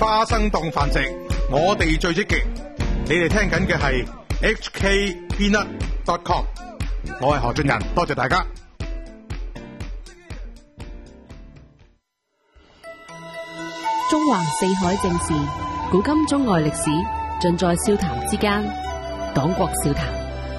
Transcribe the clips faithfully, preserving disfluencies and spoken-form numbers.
花生當飯食，我哋最積極。你哋聽緊嘅係 H K Peanut dot com， 我係何俊仁，多謝大家。 中環四海正事，古今中外歷史，盡在笑談之間。黨國笑談。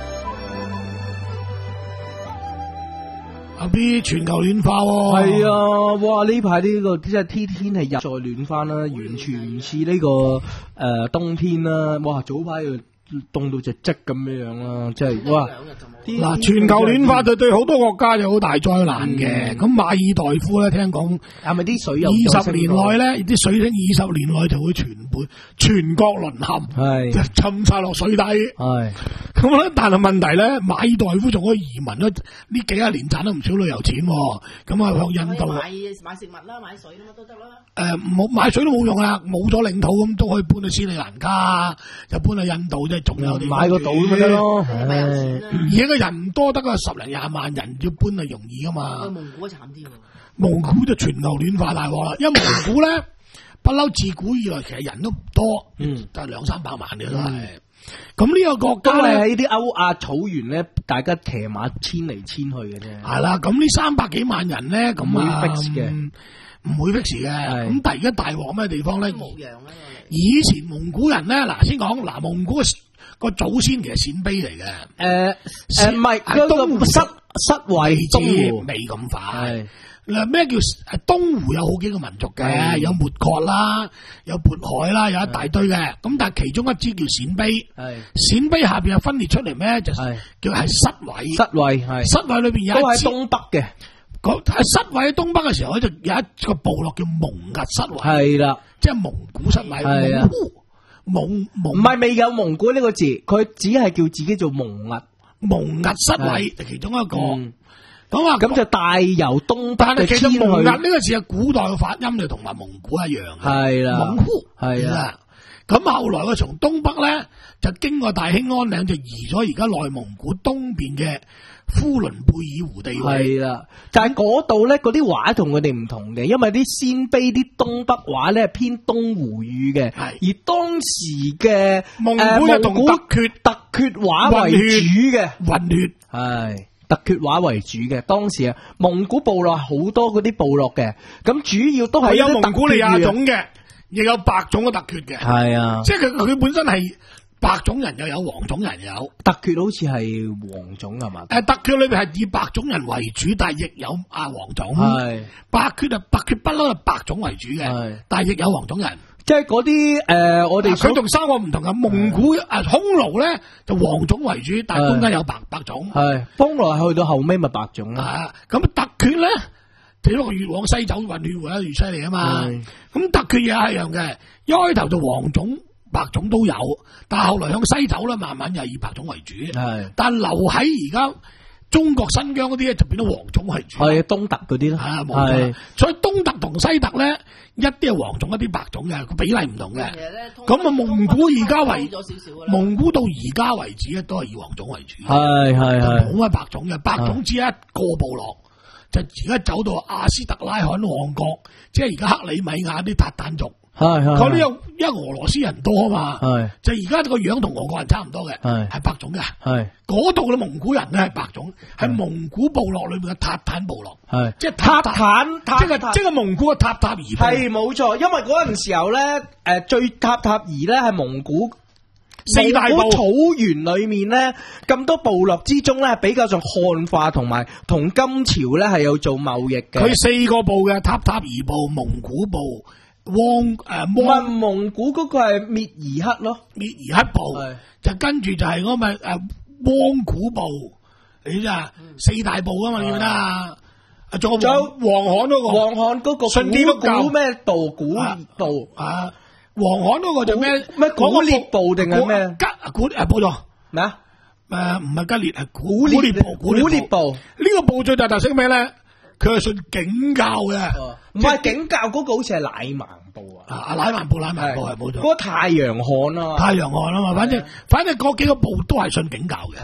阿 B 全球暖化喎， 係啊，哇！呢排呢個即係天天係日再暖翻啦，完全唔似呢個誒、呃、冬天啦。哇！早排又凍到隻積咁樣樣啦，即係哇！ 嗱，全球暖化就對好多國家有好大災難嘅。咁、嗯、馬爾代夫咧，聽講係咪啲水有二十年內咧，啲水星二十年內就會全盤全國淪陷，係就浸晒落水底。係咁咧，但係問題咧，馬爾代夫仲可以移民咧，呢幾廿年賺得唔少旅遊錢。咁啊，向印度買買食物啦，買水啦，乜都得啦。 誒、呃，冇買水都冇用啦，冇咗領土咁都可以搬去斯里蘭卡，又搬去印度，即係仲有啲買個島咪得咯。 而家嘅人唔多得啊，十零廿萬人要搬係容易噶嘛。 蒙古慘啲喎， 蒙古就全球暖化大鑊啦，因為蒙古咧不嬲自古以來其實人都唔多，嗯，得兩三百萬嘅都係。咁呢個國家咧喺啲歐亞草原咧，大家騎馬遷嚟遷去嘅啫。 係啦，咁呢三百幾萬人咧，咁啊會 fix 嘅， 唔會 fix 嘅。咁但係而家大鑊咩地方咧？ 牧羊咧， 以前蒙古人咧，嗱先講嗱，蒙古個祖先其實鮮卑嚟嘅。誒誒，唔係嗰個失失位東未咁快。嗱，咩叫誒東湖有好幾個民族嘅，有抹國啦，有渤海啦，有一大堆嘅。咁但係其中一支叫鮮卑，鮮卑下邊又分裂出嚟咩？就叫係失位。失位係失位裏邊有一支都喺東北嘅。 喺失位喺東北嘅時候咧，就有一個部落叫蒙兀失位。係啦，即係蒙古失位。蒙古蒙蒙唔係未有蒙古呢個字，佢只係叫自己做蒙兀。 蒙兀失位就其中一個。咁啊， 咁就帶由東北嘅遷去。 其實蒙兀呢個字係古代嘅發音就同埋蒙古一樣嘅。係啦，蒙古係啦。咁後來佢從東北咧就經過大興安嶺，就移咗而家內蒙古東邊嘅呼倫貝爾湖地位。 係啦，就係嗰度咧，嗰啲話同佢哋唔同嘅，因為啲鮮卑啲東北話咧係偏東湖語嘅，而當時嘅蒙古就同突厥突厥話為主嘅混血係。突厥話為主嘅，當時啊，蒙古部落好多嗰啲部落嘅，咁主要都係有蒙古利亞種嘅，亦有白種嘅突厥嘅，係啊，即係佢佢本身係白種人又有黃種人又有， 突厥好似係黃種係嘛？ 誒，突厥裏邊係以白種人為主，但係亦有啊黃種，係白厥啊，白厥不嬲係白種為主嘅，但係亦有黃種人。 即係嗰啲誒，我哋佢同三個唔同嘅，蒙古啊，匈奴咧就黃種為主，但係中間有白白種。係匈奴去到後尾咪白種啦。 咁突厥咧，就因為越往西走混血會越犀利啊嘛。咁突厥嘢係一樣嘅，一開頭就黃種、白種都有，但係後來向西走咧，慢慢又以白種為主。係，但係留喺而家中國新疆嗰啲咧，就變咗黃種為主。係東突嗰啲咯。係啊，冇錯。所以東突同西突咧。一啲係黃種，一啲白種嘅，個比例唔同嘅。咁啊，蒙古而家為蒙古到而家為止咧，都係以黃種為主。係係係，冇乜白種嘅，白種只係一個部落，就而家走到阿斯特拉罕王國，即係而家克里米亞啲塔坦族。係係，嗰啲有因為俄羅斯人多啊嘛。係，就而家個樣同俄國人差唔多嘅。係，係白種嘅。係，嗰度嘅蒙古人咧係白種，係蒙古部落裏邊嘅塔坦部落。係，即係塔坦，即係即係蒙古嘅塔塔爾。 係冇錯，因為嗰陣時候咧，誒最塔塔爾咧係蒙古四大部草原裏面咧咁多部落之中咧，比較上漢化同埋同金朝咧係有做貿易嘅。 佢四個部嘅塔塔爾部、蒙古部。汪誒， 唔係蒙古嗰個係蔑兒克咯， 蔑兒克部就跟住就係嗰個誒汪古部，你知啊？四大部啊嘛，你記得啊？仲有黃罕嗰個， 黃罕嗰個信啲古咩部古部啊？黃罕嗰個就咩咩古列部定係咩？ 吉古誒部咗咩啊？誒唔係吉列係古列部，古列部呢個部最大特色咩咧？佢係信景教嘅， 唔係景教嗰個好似係乃縵部啊， 啊乃縵部乃縵部係冇錯， 嗰個太陽漢啊， 太陽漢啊嘛，反正反正嗰幾個部都係信景教嘅。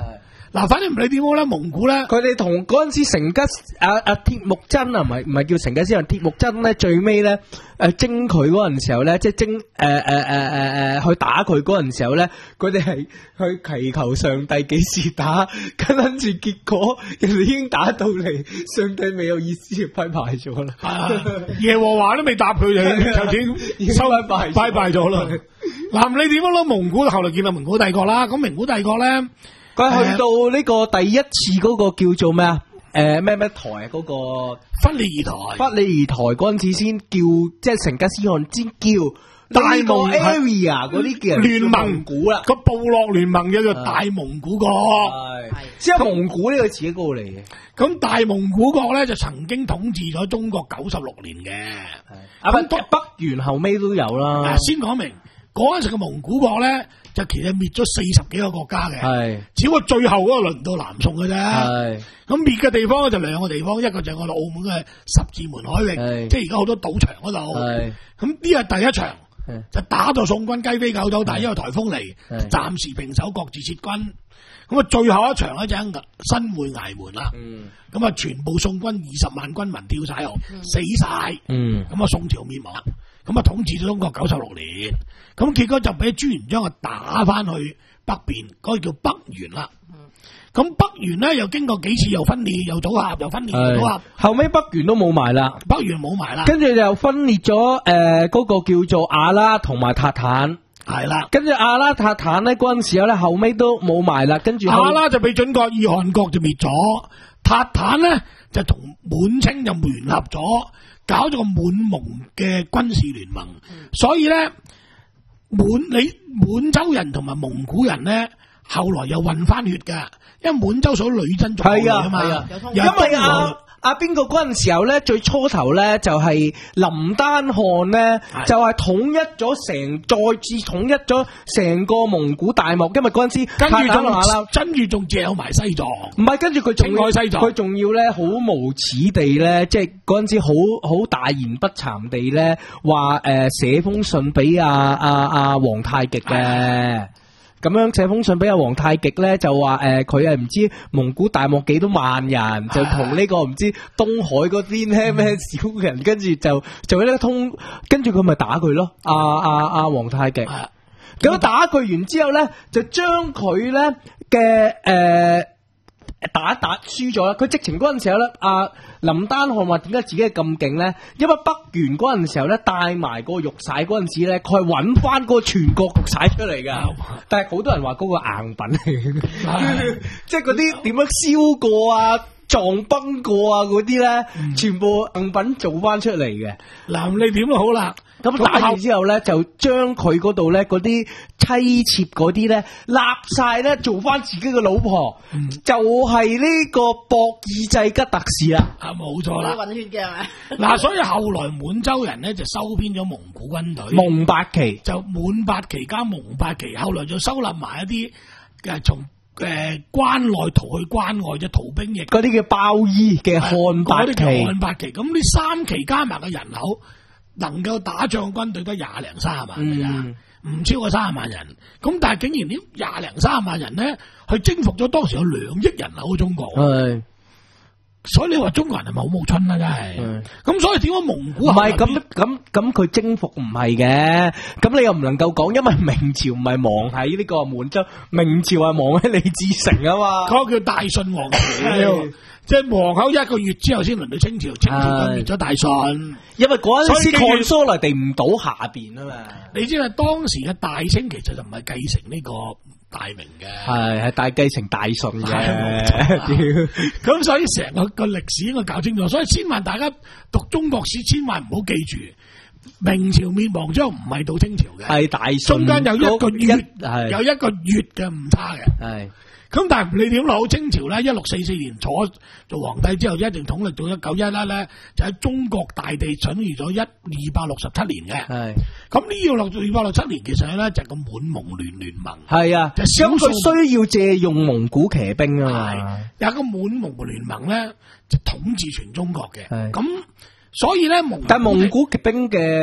嗱，反正唔理點好咧，蒙古咧， 佢哋同嗰陣時成吉阿阿鐵木真啊，唔係唔係叫成吉思汗，鐵木真咧最尾咧誒征佢嗰陣時候咧，即係征誒誒誒誒誒去打佢嗰陣時候咧，佢哋係去祈求上帝幾時打，跟住結果人哋已經打到嚟，上帝未有意思就拜拜咗啦。 啊、耶和華都未答佢就就已收拜拜拜拜咗啦。嗱，你點樣咯？蒙古後來見到蒙古帝國啦，咁蒙古帝國咧。 佢去到呢個第一次嗰個叫做咩啊？誒咩咩台啊？嗰、那個忽利爾台， 忽利爾台嗰陣時先叫，即係成吉思汗先叫大蒙 area 嗰啲叫聯盟蒙古啦， 個部落聯盟叫做大蒙古國， 係即係蒙古呢個詞喺嗰度嚟嘅。 咁大蒙古國咧就曾經統治咗中國九十六年嘅， 啊北北元後尾都有啦。 先講明嗰陣時嘅蒙古國咧。就其實滅咗四十幾個國家嘅，係只不過最後嗰個輪到南宋嘅啫。係咁滅嘅地方咧就兩個地方，一個就係我哋澳門嘅十字門海域，即係而家好多賭場嗰度。係咁呢係第一場，就打到宋軍雞飛狗走，但係因為颱風嚟，暫時平手，各自撤軍。咁啊，最後一場咧就喺新會崖門啦。咁啊，全部宋軍二十萬軍民跳晒河，死晒。咁啊，宋朝滅亡。咁啊，統治咗中國九十六年，咁結果就俾朱元璋啊打翻去北邊，嗰、那個叫北元啦。咁、嗯、北元咧又經過幾次又分裂又組合又分裂又組合， 後尾北元都冇埋啦， 北元冇埋啦， 跟住又分裂咗誒嗰個叫做阿拉同埋塔坦， 係啦， 跟住阿拉塔坦咧嗰陣時候咧後尾都冇埋啦，跟住阿拉就俾準國爾汗國就滅咗，塔坦咧就同滿清就聯合咗。搞咗個滿蒙嘅軍事聯盟，嗯、所以咧滿你滿洲人同埋蒙古人咧，後來又混翻血噶，因為滿洲屬女真族嚟啊嘛， 因為啊阿邊個嗰陣時候咧，最初頭咧就係林丹汗咧，就係統一咗成，再次統一咗成個蒙古大漠，因為嗰陣時跟住仲跟住仲借埋西藏， 唔係跟住佢仲愛西藏， 佢仲要咧好無恥地咧，即係嗰陣時好好大言不慚地咧，話誒寫封信俾阿阿阿皇太極嘅。咁樣寫封信俾阿皇太極咧，就話誒佢係唔知蒙古大漠幾多萬人，就同呢個唔知東海嗰邊咧咩少人，跟住就就呢通，跟住佢咪打佢咯。阿阿阿皇太極，咁打佢完之後咧，就將佢咧嘅誒打一打輸咗啦。佢直情嗰陣時候咧，阿林丹汗話點解自己係咁勁咧？因為北元嗰陣時候咧，帶埋個玉璽嗰陣時咧，佢係揾翻個全國玉璽出嚟噶。但係好多人話嗰個硬品嚟嘅，即係嗰啲點樣燒過啊、撞崩過啊嗰啲咧，嗯、全部硬品做翻出嚟嘅。嗱，你點都好啦。咁打完之後咧，就將佢嗰度咧嗰啲妻妾嗰啲咧，立晒咧做翻自己嘅老婆，嗯、就係呢個博爾濟吉特氏啦。啊，冇錯啦。混血嘅係咪？嗱，所以後來滿洲人咧就收編咗蒙古軍隊，蒙八旗就滿八旗加蒙八旗，後來就收納埋一啲誒從誒關內逃去關外嘅逃兵役，嗰啲叫包衣嘅漢八旗。漢八旗咁呢三旗加埋嘅人口。能夠打仗軍隊得廿零三十萬嘅咋，唔、嗯、超過三十萬人。咁但係竟然呢廿零三十萬人咧，去征服咗當時有兩億人口嘅中國。係，所以你話中國人係咪好冇春啦？真係。咁所以點解蒙古唔係咁咁咁佢征服唔係嘅？咁你又唔能夠講，因為明朝唔係亡喺呢個滿洲，明朝係亡喺李自成啊嘛。嗰個叫大順王朝。即係皇后一個月之後先輪到清朝，清朝就滅咗大順，因為嗰陣時漢蘇嚟地唔到下邊啊嘛。你知啦，當時嘅大清其實就唔係繼承呢個大明嘅，係係大繼承大順嘅。咁所以成個個歷史應該搞清楚，所以千萬大家讀中國史，千萬唔好記住明朝滅亡之後唔係到清朝嘅，係大順，中間有一個月，有一個月嘅誤差嘅，係。咁但係你點攞清朝咧？一六四四年坐做皇帝之後，一定統歷到一九一一咧，就喺中國大地統治咗一二百六十七年嘅。係咁呢個六二百六七年，其實咧就係個滿蒙聯聯盟。係啊，就少數需要借用蒙古騎兵啊嘛。有一個滿蒙聯盟咧，就統治全中國嘅。咁所以咧蒙，但係蒙古騎兵嘅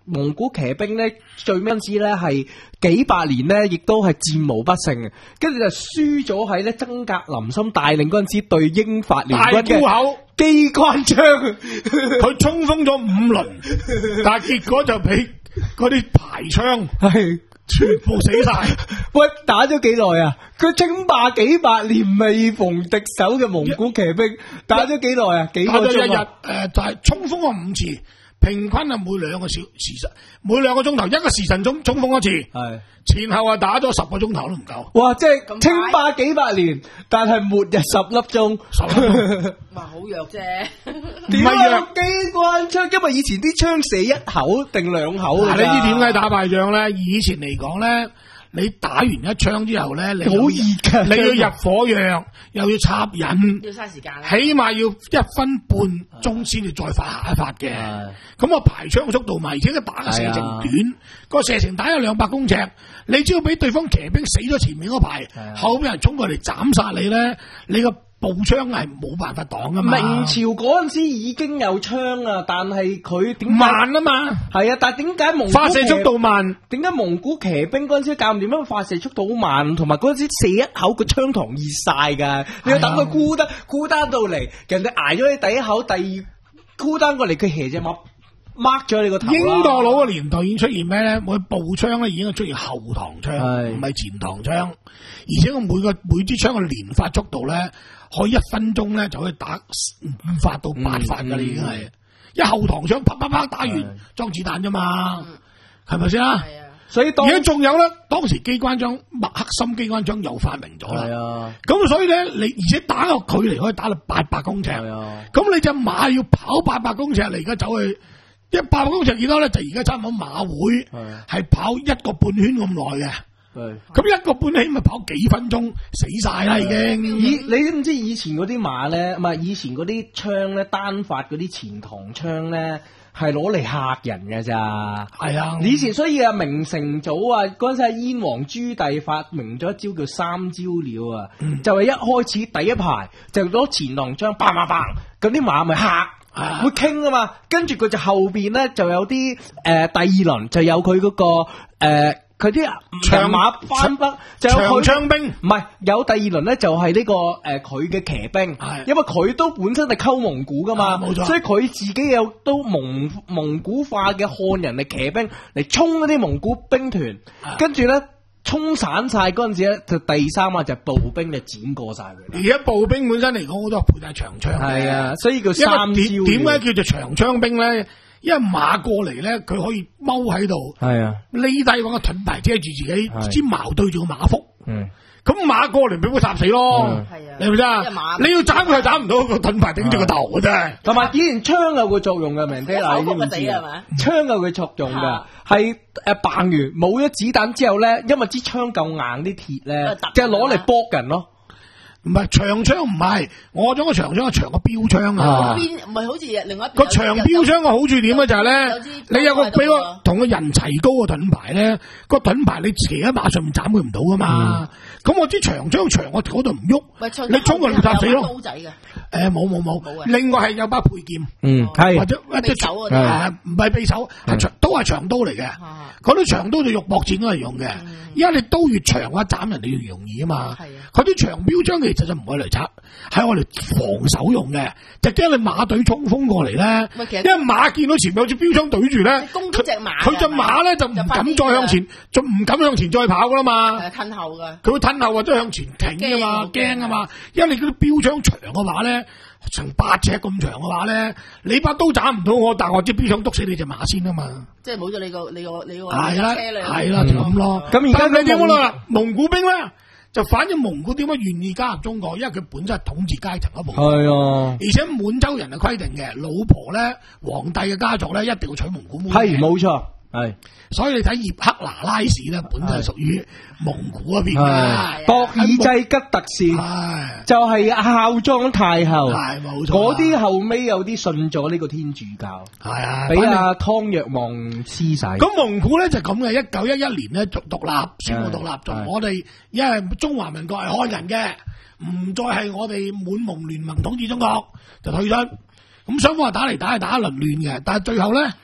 蒙古騎兵咧最尾之咧係幾百年咧，亦都係戰無不勝嘅，跟住就輸咗喺咧曾格林森帶領嗰陣時對英法聯軍嘅大沽口機關槍， 佢衝鋒咗五輪，但係結果就俾嗰啲排槍係全部死晒。 喂，打咗幾耐啊？佢稱霸幾百年未逢敵手嘅蒙古騎兵，打咗幾耐啊？幾個打咗一日鐘啊？ 誒，就係衝鋒咗五次。平均啊，每兩個小時辰，每兩個鐘頭一個時辰衝衝鋒一次， 係前後啊打咗十個鐘頭都唔夠。 哇！即係稱霸幾百年，但係末日十粒鐘， 十粒鐘哇，好弱啫。 點啊？機關槍，因為以前啲槍射一口定兩口㗎咋。 嗱，你知點解打敗仗咧？以前嚟講咧，你打完一槍之後咧，你好熱㗎， 你要入火藥，又要插引， 要嘥時間啦。 起碼要一分半鐘先至再發下一發嘅。咁我排槍速度嘛，而且佢打嘅射程短，個射程打有兩百公尺，你只要俾對方騎兵死咗前面嗰排，後邊人衝過嚟斬殺你咧，你個步槍係冇辦法擋噶嘛。 明朝嗰陣時已經有槍啊，但係佢點解慢啊嘛？ 係啊，但係點解蒙古發射速度慢？ 點解蒙古騎兵嗰陣時教唔掂樣發射速度好慢，同埋嗰陣時射一口個槍膛熱晒㗎，你要等佢孤單孤單到嚟，人哋挨咗你第一口，第二孤單過嚟，佢斜隻馬掹咗你個頭。 英國佬嘅年代已經出現咩咧？每步槍咧已經係出現後膛槍，唔係前膛槍，而且我每個每支槍嘅連發速度咧，可以一分鐘咧就可以打五發到八發㗎啦，已經係一後膛槍啪啪啪打完裝子彈啫嘛，係咪先啊？ 所以而家仲有咧，當時機關槍麥克森機關槍又發明咗啦，咁所以咧你而且打個距離可以打到八百公尺，咁你隻馬要跑八百公尺，你而家走去。一百公尺幾多咧？就而家差唔多馬會係跑一個半圈咁耐嘅，咁一個半圈咪跑幾分鐘死晒啦已經。 以你知唔知以前嗰啲馬咧，唔係以前嗰啲槍咧，單發嗰啲前膛槍咧，係攞嚟嚇人嘅咋？ 係啊， 以前所以啊，明成祖啊，嗰陣時係燕王朱棣發明咗一招叫三招鳥啊，嗯、就係一開始第一排就攞前膛槍，叭叭叭，咁啲馬咪嚇。啊、會傾啊嘛，跟住佢就後邊咧就有啲誒、呃、第二輪就有佢嗰、那個誒佢啲長馬翻北就有佢長槍兵， 唔係有第二輪咧就係呢、這個誒佢嘅騎兵，因為佢都本身係溝蒙古噶嘛，冇錯，所以佢自己有都蒙蒙古化嘅漢人嚟騎兵嚟衝嗰啲蒙古兵團，跟住咧。衝散晒嗰陣時咧，就第三啊就步兵就剪過晒佢。 而家步兵本身嚟講，好多配晒長槍。 係啊，所以叫三招。 點解叫做長槍兵咧？因為馬過嚟咧，佢可以踎喺度。係啊，匿低揾個盾牌遮住自己，支矛對住個馬腹。嗯。咁馬過嚟俾佢插死咯，係啊，你咪知啊？你要斬佢，斬唔到個盾牌頂住個頭嘅啫。同埋以前槍有個作用嘅，明爹嗱，你知唔知啊？槍有個作用嘅，係誒扮完冇咗子彈之後咧，因為支槍夠硬啲鐵咧，即係攞嚟搏人咯。唔係長槍唔係，我種個長槍係長個標槍啊！ 邊唔係好似另外一邊個長標槍嘅好處點咧就係咧，你有個俾個同個人齊高嘅盾牌咧，個盾牌你騎喺馬上面斬佢唔到噶嘛。咁我支長槍長我嗰度唔喐，你衝過嚟插死咯。刀仔嘅，誒冇冇冇，另外係有把佩劍，嗯係或者一隻手誒唔係匕首，係長都係長刀嚟嘅。嗰啲長刀就肉搏戰都係用嘅，因為你刀越長嘅話斬人哋越容易啊嘛。佢啲長標槍其實就唔係嚟插，係我哋防守用嘅，就驚你馬隊衝鋒過嚟咧。因為馬見到前面有隻標槍對住咧， 攻擊隻馬， 佢隻馬咧就唔敢再向前，就唔敢向前再跑噶啦嘛。 係褪後噶， 佢會褪後或者向前挺噶嘛，驚啊嘛。因為你嗰啲標槍長嘅話咧，成八尺咁長嘅話咧，你把刀斬唔到我，但係我支標槍篤死你隻馬先啊嘛。即係冇咗你個你個你個係啦係啦就咁咯。咁而家你點講啦？蒙古兵咧？就反正蒙古點解願意加入中國？因為佢本身係統治階層一部分，係啊，而且滿洲人係規定嘅，老婆咧，皇帝嘅家族咧，一定要娶蒙古妹。係冇錯，係。所以你睇葉赫那拉氏咧，本身係屬於蒙古嗰邊嘅。博爾濟吉特氏就係孝莊太后，係冇錯。嗰啲後尾有啲信咗呢個天主教，係啊，俾阿湯若望黐晒。咁蒙古咧就咁嘅，一九一一年咧就獨立，宣布獨立，就我哋因為中華民國係漢人嘅，唔再係我哋滿蒙聯盟統治中國，就退出。咁雙方打嚟打去打一輪亂嘅，但係最後咧。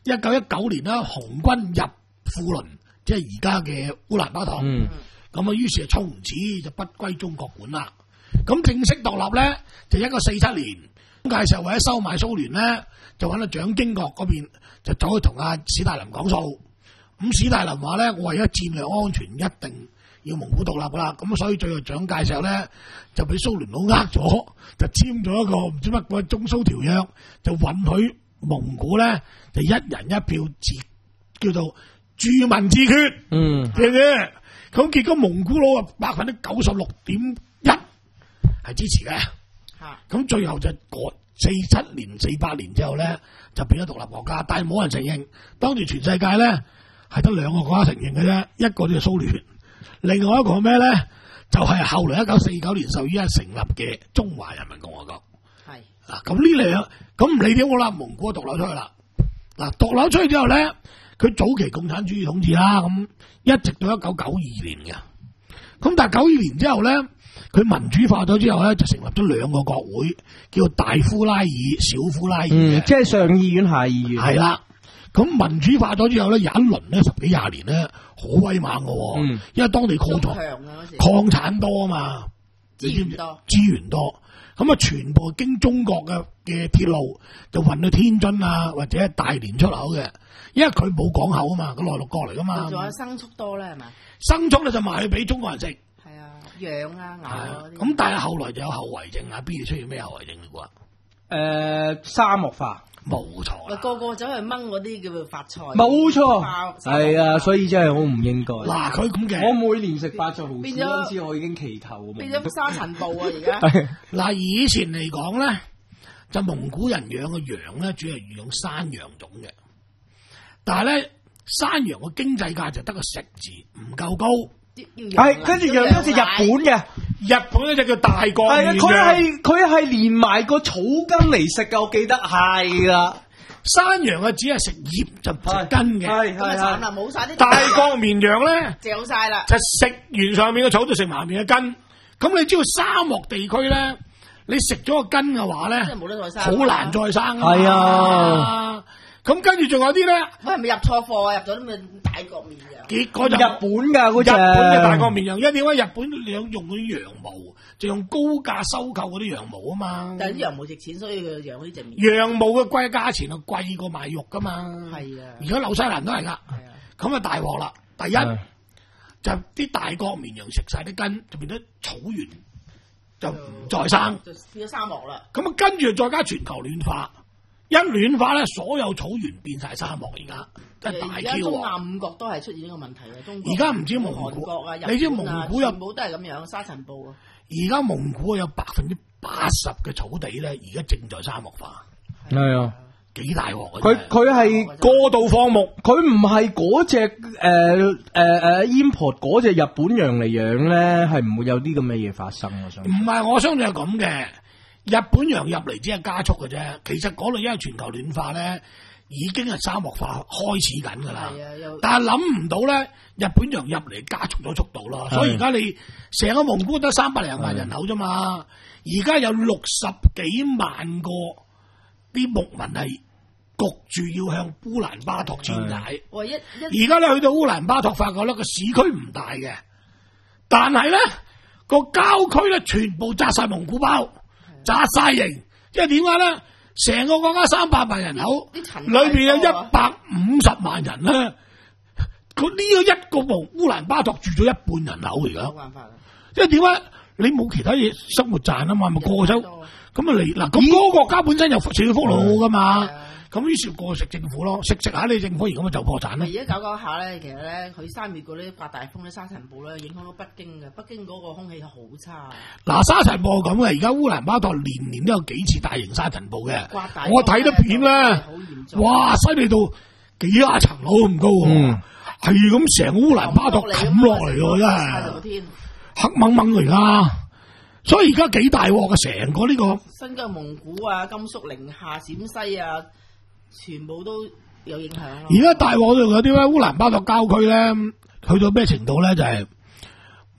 一九一九年啦，紅軍入富倫，即係而家嘅烏蘭巴托。 嗯， 咁啊，於是就從此就不歸中國管啦。咁正式獨立咧，就一九四七年，屆時候為咗收買蘇聯咧，就揾到蔣經國嗰邊，就走去同阿史大林講數。咁史大林話咧，我為咗戰略安全，一定要蒙古獨立噶啦。咁所以最後蔣介石咧，就俾蘇聯佬呃咗，就簽咗一個唔知乜鬼中蘇條約，就允許蒙古咧就一人一票自叫做住民自決。 嗯， 嘅嘅。咁結果蒙古佬啊百分之九十六點一係支持嘅。咁最後就四七年、四八年之後咧，就變咗獨立國家，但係冇人承認。當時全世界咧係得兩個國家承認嘅啫，一個就係蘇聯，另外一個咩咧？就係、是、後來一九四九年十月一日成立嘅中華人民共和國。係嗱，咁呢兩咁唔理點好啦，蒙古獨立出去啦。嗱，獨立出去之後咧，佢早期共產主義統治啦，咁一直到一九九二年嘅。咁但係九二年之後咧，佢民主化咗之後咧，就成立咗兩個國會，叫大呼拉爾、小呼拉爾嘅、 嗯，即係上議院、下議院。 係啦，咁民主化咗之後咧，有一輪咧十幾廿年咧，好威猛嘅、嗯，因為當地礦藏礦產多啊嘛，資源多，資源多，咁啊全部經中國嘅嘅鐵路就運到天津啊，或者大連出口嘅，因為佢冇港口啊嘛，個內陸國嚟噶嘛。 仲有牲畜多咧係咪？ 牲畜咧就賣去俾中國人食。 係啊，羊啊牛啊嗰啲。 咁但係後來就有後遺症啊，邊度出現咩後遺症嘅啩？ 誒、呃，沙漠化。 冇錯啦， 個個走去掹嗰啲叫做發菜， 冇錯，係啊，所以真係好唔應該。 嗱，佢咁嘅， 我每年食發菜毫子嗰陣時，我已經祈求變咗沙塵暴啊！而家嗱，以前嚟講咧，就蒙古人養嘅羊咧，主要係養山羊種嘅，但係咧山羊嘅經濟價值得個食字，唔夠高。 係，跟住養一隻日本嘅， 日本嗰隻叫大國綿羊， 佢係佢係連埋個草根嚟食嘅，我記得係啦。 山羊啊，只係食葉就唔食根嘅， 係係慘啦，冇晒啲大國綿羊咧， 嚼晒啦， 就食完上面嘅草就食埋面嘅根。咁你知道沙漠地區咧，你食咗個根嘅話咧， 真係冇得再生， 好難再生啊。 係啊。 咁跟住仲有啲咧， 喂，係咪入錯貨啊？入咗啲咩大國綿羊？ 結果就日本噶嗰隻， 日本嘅大國綿羊，因為點解日本兩用嗰啲羊毛，就用高價收購嗰啲羊毛啊嘛。 但係啲羊毛值錢，所以佢養呢隻綿。 羊毛嘅貴價錢係貴過賣肉噶嘛。係啊，而家紐西蘭都係噶。係啊，咁啊大鑊啦！第一就啲大國綿羊食晒啲根，就變咗草原，就唔再生， 就變咗沙漠啦。 咁啊，跟住再加全球暖化。一暖化咧，所有草原變晒沙漠，而家真係大 Q 啊！ 而家東亞五國都係出現呢個問題嘅，中國而家唔知蒙古、 韓國啊、 你知蒙古有冇都係咁樣沙塵暴啊！ 而家蒙古有百分之八十嘅草地咧，而家正在沙漠化。 係啊， 幾大鑊啊！ 佢佢係過度放牧， 佢唔係嗰隻誒誒誒 import 嗰隻日本羊嚟養咧，係唔會有啲咁嘅嘢發生。我想唔係，我相信係咁嘅。日本羊入嚟只係加速嘅啫，其實嗰度因為全球暖化咧，已經係沙漠化開始緊噶啦。但係諗唔到咧，日本羊入嚟加速咗速度咯。所以而家你成個蒙古得三百零萬人口啫嘛，而家有六十幾萬個啲牧民係焗住要向烏蘭巴托遷徙。而家咧去到烏蘭巴托，發覺咧個市區唔大嘅，但係咧個郊區咧全部紮晒蒙古包。紮晒型，因為點解咧？成個國家三百萬人口，裏邊有一百五十萬人咧。佢呢個一個蒙烏蘭巴托住咗一半人口嚟噶。冇辦法啦。因為點解？你冇其他嘢生活賺啊嘛，咪過咗咁啊嚟嗱。咁嗰個國家本身有社會福利好噶嘛。咁於是過食政府咯，食食下你政府而咁就破產啦。 而家搞搞下咧，其實咧佢三月嗰啲發大風咧沙塵暴咧，影響到北京嘅。北京嗰個空氣好差。嗱， 沙塵暴咁嘅，而家烏蘭巴托年年都有幾次大型沙塵暴嘅。我睇得片咧，哇，犀利到幾廿層樓咁高喎，係咁成個烏蘭巴托冚落嚟喎，真係黑掹掹嚟㗎。所以而家幾大鑊嘅，成個呢個新疆蒙古啊、甘肅、寧夏、陝西啊。全部都有影響。而家大鑊度有啲咧，烏蘭巴托郊區咧，去到咩程度咧？就係、是、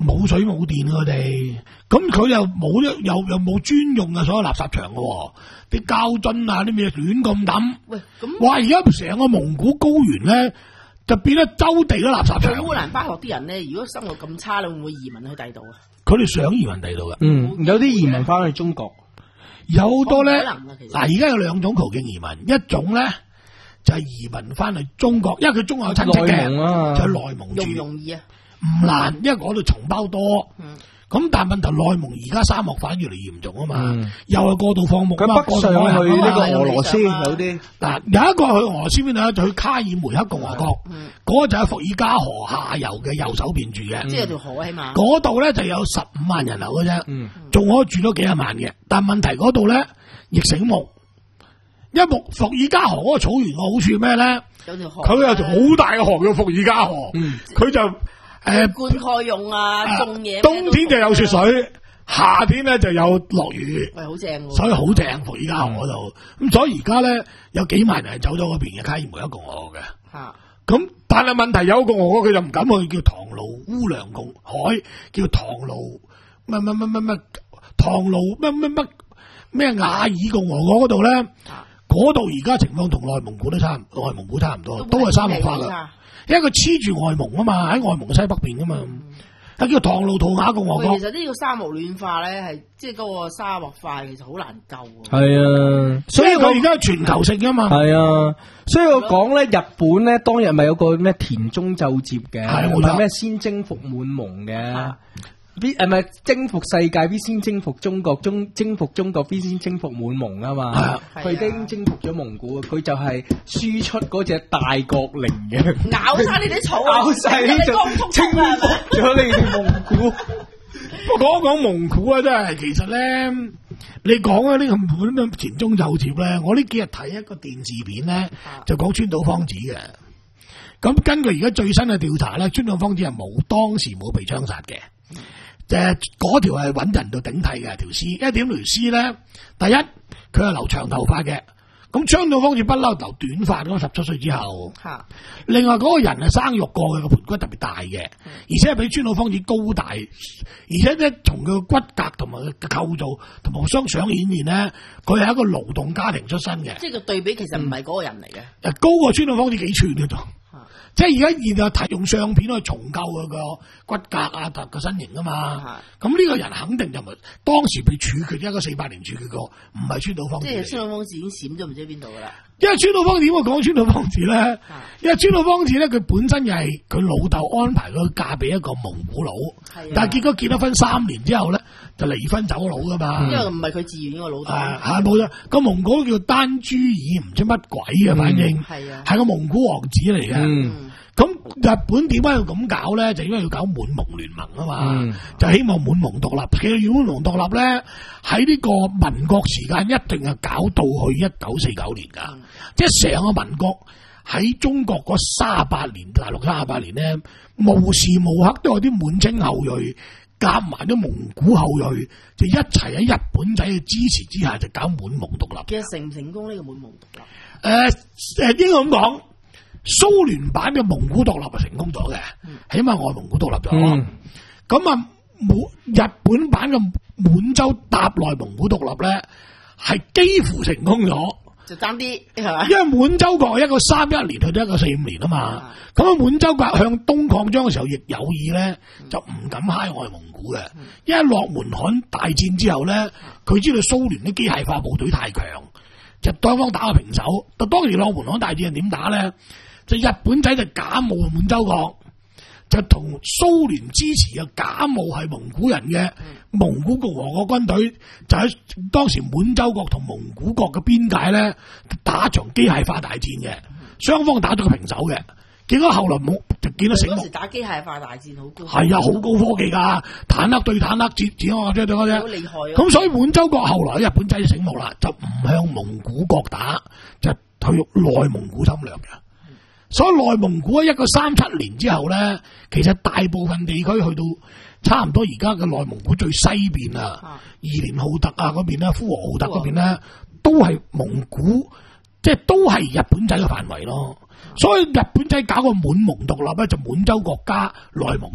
冇水冇電佢哋，咁佢又冇又又冇專用嘅所有垃圾場嘅，啲膠樽啊啲咩亂咁抌。 喂，咁哇！而家成個蒙古高原咧，就變咗周地都垃圾場。 烏蘭巴托啲人咧，如果生活咁差，你會唔會移民去第度啊？ 佢哋想移民第度嘅， 嗯，有啲移民翻去中國， 有好多咧。 可能啊其實嗱，而家有兩種途徑移民，一種咧就係、是、移民翻去中國，因為佢中國有親戚嘅， 內蒙啊就喺內蒙住， 容唔容易啊？ 唔難，因為嗰度同胞多。 嗯咁但係問題內蒙而家沙漠化越嚟越嚴重啊嘛， 嗯又係過度放牧啊嘛， 佢北上去呢個俄羅斯過度有啲， 嗱有一個去俄羅斯邊度咧，就去卡爾梅克共和國，嗰、 嗯個就喺伏爾加河下游嘅右手邊住嘅， 即係有條河起碼。 嗰度咧就有十五萬人流嘅啫， 嗯， 仲可以住咗幾廿萬嘅，但問題嗰度咧亦醒目，一木伏爾加河嗰個草原嘅好處咩咧？ 有條河， 佢有條好大嘅河叫伏爾加河，佢、 嗯、 就誒、呃、 灌溉用啊，種嘢。 冬天就有雪水。夏天咧就有落雨， 喂，好正喎！ 所以好正伏爾加河嗰度，咁所以而家咧有幾萬人走咗嗰邊嘅卡爾梅克共和國嘅， 嚇咁但係問題有一個共和國佢就唔敢去，叫唐盧烏梁共海，叫唐盧乜乜乜乜乜唐盧乜乜乜咩瓦爾共和國嗰度咧，嗰度而家情況同內蒙古都差唔，內蒙古差唔多，都係沙漠化噶，因為佢黐住外蒙啊嘛，喺外蒙西北邊噶嘛。係叫唐努圖瓦共和國。 其實呢個沙漠暖化咧，係即係嗰個沙漠化，其實好難救啊。 係啊， 所以佢而家係全球性噶嘛。 係啊，所以我講咧，日本咧當日咪有個咩田中奏摺嘅， 係咪咩先征服滿蒙嘅。必誒咪征服世界，必先征服中國；中征服中國，必先征服滿蒙啊嘛。佢已經征服咗蒙古，佢就係輸出嗰隻大角羚嘅， 咬晒你啲草， 咬晒呢隻，征服咗你哋蒙古。 我講一講蒙古啊，真係其實咧，你講啊呢個咁樣田中奏摺咧，我呢幾日睇一個電視片咧，就講川島芳子嘅。咁根據而家最新嘅調查咧，川島芳子係冇當時冇被槍殺嘅。誒，嗰條係揾人到頂替嘅條屍，因為點條屍咧？第一，佢係留長頭髮嘅，咁川島芳子不嬲留短髮嗰十七歲之後。嚇！另外嗰個人係生育過嘅，個盤骨特別大嘅，而且係比川島芳子高大，而且咧從佢個骨骼同埋佢嘅構造同埋相相顯現咧，佢係一個勞動家庭出身嘅。 即係個對比其實唔係嗰個人嚟嘅。 誒，高過川島芳子幾寸嘅都。即係而家現在睇用相片去重構佢個骨骼啊，同個身形啊嘛。咁呢個人肯定就唔係當時被處決，一個四八年處決過，唔係川島芳子。 即係川島芳子已經閃咗唔知邊度噶啦。 因為川島芳子點會講川島芳子咧？因為川島芳子咧，佢本身又係佢老豆安排佢嫁俾一個蒙古佬，但係結果結咗婚三年之後咧，就離婚走佬噶嘛。因為唔係佢自願個老豆。 係係冇錯，個蒙古叫丹珠爾，唔知乜鬼嘅，反正係啊，係個蒙古王子嚟嘅。嗯咁日本點解要咁搞咧？就因為要搞滿蒙聯盟啊嘛，嗯、就希望滿蒙獨立。其實滿蒙獨立咧，喺呢個民國時間一定係搞到去一九四九年噶，嗯、即係成個民國喺中國嗰卅八年，大陸卅八年咧，無時無刻都有啲滿清後裔夾埋啲蒙古後裔，就一齊喺日本仔嘅支持之下，就搞滿蒙獨立。 其實成唔成功呢個滿蒙獨立？誒誒、 呃，應該咁講。蘇聯版嘅蒙古獨立係成功咗嘅，嗯、起碼外蒙古獨立咗。咁啊、嗯，日本版嘅滿洲搭內蒙古獨立咧，係幾乎成功咗， 就爭啲係嘛？ 因為滿洲國係一個三一年去到一個四五年啊嘛。咁啊、嗯，滿洲國向東擴張嘅時候，亦有意咧就唔敢揩外蒙古嘅，嗯、因為諾門罕大戰之後咧，佢知道蘇聯啲機械化部隊太強，就雙方打個平手。但當時諾門罕大戰係點打咧？就日本仔就假冒滿洲國，就同蘇聯支持嘅假冒係蒙古人嘅蒙古共和國軍隊，就喺當時滿洲國同蒙古國嘅邊界咧打場機械化大戰嘅，雙方打咗個平手嘅。結果後來冇就見到醒目。 嗰時打機械化大戰好高。 係啊，好高科技㗎，坦克對坦克，戰戰我啫對我啫。好厲害啊！ 咁所以滿洲國後來日本仔醒目啦，就唔向蒙古國打，就退入內蒙古侵略嘅。所以內蒙古喺一九三七年之後咧，其實大部分地區去到差唔多而家嘅內蒙古最西邊啊，伊連浩特啊嗰邊咧，呼和浩特嗰邊咧，都係蒙古，即係都係日本仔嘅範圍咯。所以日本仔搞個滿蒙獨立咧，就滿洲國家內蒙嘅。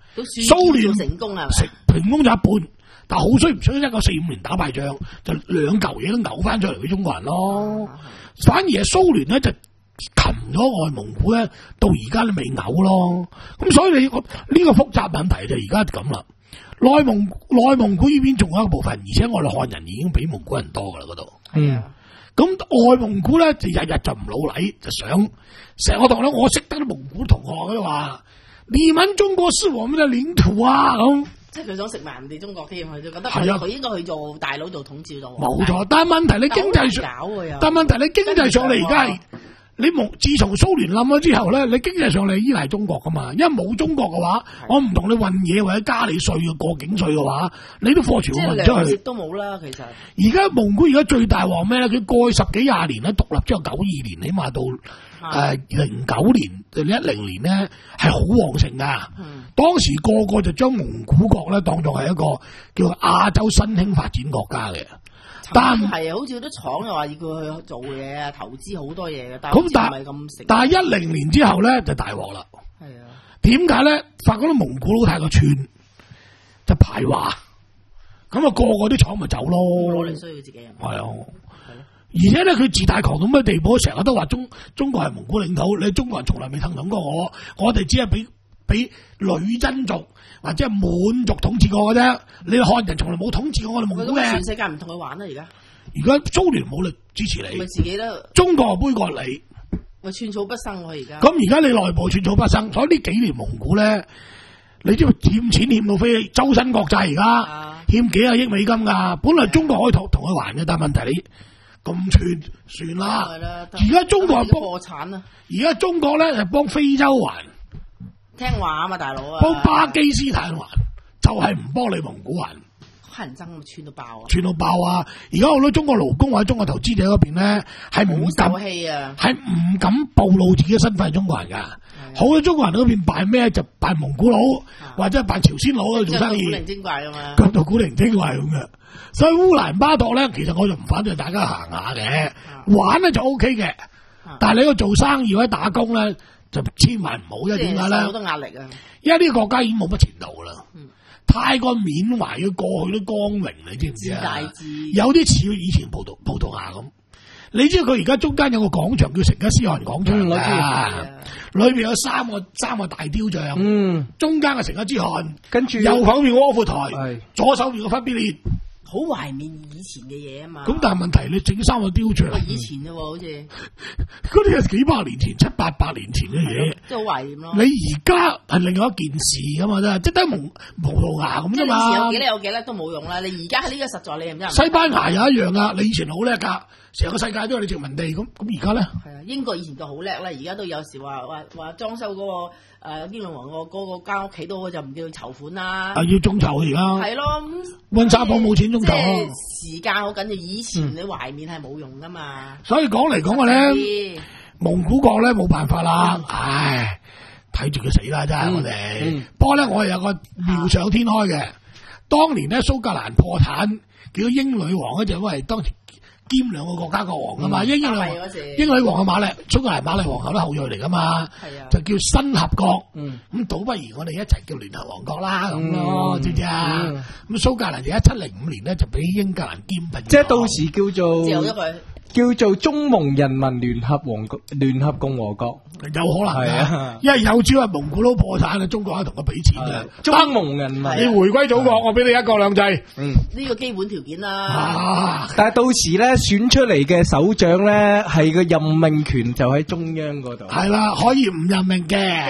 都輸蘇聯成功係咪？ 成成功咗一半，但好衰唔衰？一九四五年打敗仗，就兩嚿嘢都嘔翻出嚟俾中國人咯。 啊反而係蘇聯咧就擒咗外蒙古咧，到而家都未嘔咯。咁所以你呢、這個複雜問題就而家咁啦。內蒙內蒙古呢邊仲有一個部分，而且我哋漢人已經比蒙古人多噶啦嗰度。 嗯， 咁外蒙古咧就日日就唔老禮，就想成個同咧，我識得啲蒙古同學佢都話：你們中國是我們的領土啊！咁即係佢想食埋人哋中國添，佢就覺得係啊佢應該去做大佬做統治度。 冇錯，但係問題你經濟上， 搞㗎又但係問題你經濟上你而家係。你蒙自從蘇聯冧咗之後咧，你經濟上你依賴中國噶嘛？因為冇中國嘅話，我唔同你運嘢或者加你稅嘅過境稅嘅話，你都貨全部運即係糧出去。 食都冇啦，其實。 而家蒙古而家最大鑊咩咧？佢過去十幾廿年咧，獨立之後九二年，起碼到誒零九年到一零年咧，係好旺盛噶。 嗯、 當時個個就將蒙古國咧當作係一個叫做亞洲新興發展國家嘅。但係啊，好似好多廠又話要佢去做嘢啊，投資好多嘢嘅，但咁但係唔係咁成。 但係一零年之後咧就大鑊啦。 係啊， 點解咧？發覺啲蒙古佬太過串，就排華，咁啊個個啲廠咪走咯。 攞嚟需要自己人。 係啊， 係咯。 而且咧佢自大狂到咩地步？成日都話中中國係蒙古領土，你中國人從來未氹過我，我哋只係俾俾女真族或者係滿族統治過嘅啫。你漢人從來冇統治過我哋蒙古嘅。 全世界唔同佢玩啦，而家。 而家蘇聯冇力支持你， 咪自己咧。 中國杯葛你， 咪寸草不生喎而家。 咁而家你內部寸草不生，所以呢幾年蒙古咧，你知唔知欠錢欠到飛，周身國債而家、啊、欠幾廿億美金噶。本來中國可以同同佢還嘅，但係問題你咁串算啦。而家中國係幫破產啊！ 而家中國咧係幫非洲還， 聽話啊嘛，大佬啊！ 幫巴基斯坦還，就係唔幫你蒙古還。 乞人憎咁串到爆啊！ 串到爆啊！而家好多中國勞工或者中國投資者嗰邊咧，係唔敢氣啊， 係唔敢暴露自己嘅身份係中國人噶。好多中國人嗰邊扮咩就扮蒙古佬，啊、或者扮朝鮮佬去做生意， 古靈精怪噶嘛， 咁到古靈精怪咁嘅。所以烏蘭巴托咧，其實我就唔反對大家行下嘅，啊、玩咧就 O K 嘅。啊、但係你個做生意或者打工咧，就千萬唔好，因為點解咧？ 好多壓力啊！ 因為呢個國家已經冇乜前途啦。 嗯太過緬懷嘅過去都光榮，你知唔知啊？有啲似以前葡萄葡萄牙咁。你知道佢而家中間有個廣場叫成吉思汗廣場啊，裏邊有三個三個大雕像，嗯，中間嘅成吉思汗，跟住右手邊個柯富台，左手邊個忽必烈。 好懷念以前嘅嘢啊嘛！ 咁但係問題你整三個雕像， 以前啫喎，好似嗰啲係幾百年前、七八百年前嘅嘢， 即係好懷念咯。 你而家係另外一件事噶嘛，真係即係蒙葡萄牙咁啫嘛。 以前有幾叻有幾叻都冇用啦，你而家喺呢個實在你唔知。 西班牙又一樣啊，你以前好叻噶，成個世界都係你殖民地咁，咁而家咧？係啊，英國以前就好叻啦，而家都有時話話話裝修嗰個。誒，英女王個嗰個間屋企都就唔叫籌款啦， 啊要眾籌而家， 係咯， 溫莎堡冇錢眾籌， 時間好緊要，以前你懷緬係冇用噶嘛。 所以講嚟講去咧，蒙古國咧冇辦法啦，唉，睇住佢死啦真係我哋。不過咧，我係有個妙想天開嘅，當年咧蘇格蘭破產，叫英女王咧就因為當時兼兩個國家國王噶嘛，英女王英女王嘅瑪麗蘇格蘭瑪麗皇后都後裔嚟噶嘛，就叫新合國，咁倒不如我哋一齊叫聯合王國啦咁咯，知唔知啊？咁蘇格蘭就一七零五年咧就俾英格蘭兼併， 即係到時叫做借咗佢。 叫做中蒙人民聯合王國、聯合共和國， 有可能嘅，因為有朝係蒙古佬破產啊，中國可以同佢俾錢嘅。 中蒙人民， 你回歸祖國，我俾你一國兩制。 嗯，呢個基本條件啦。 但係到時咧選出嚟嘅首長咧，係個任命權就喺中央嗰度。 係啦，可以唔任命嘅。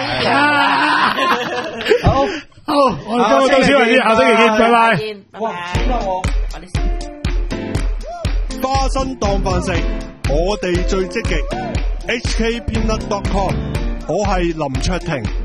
好， 好，我哋多多少為止，下星期見，拜拜。 哇，點解我？ 花生當飯食，我哋最積極。H K Peanut dot com， 我係林卓廷。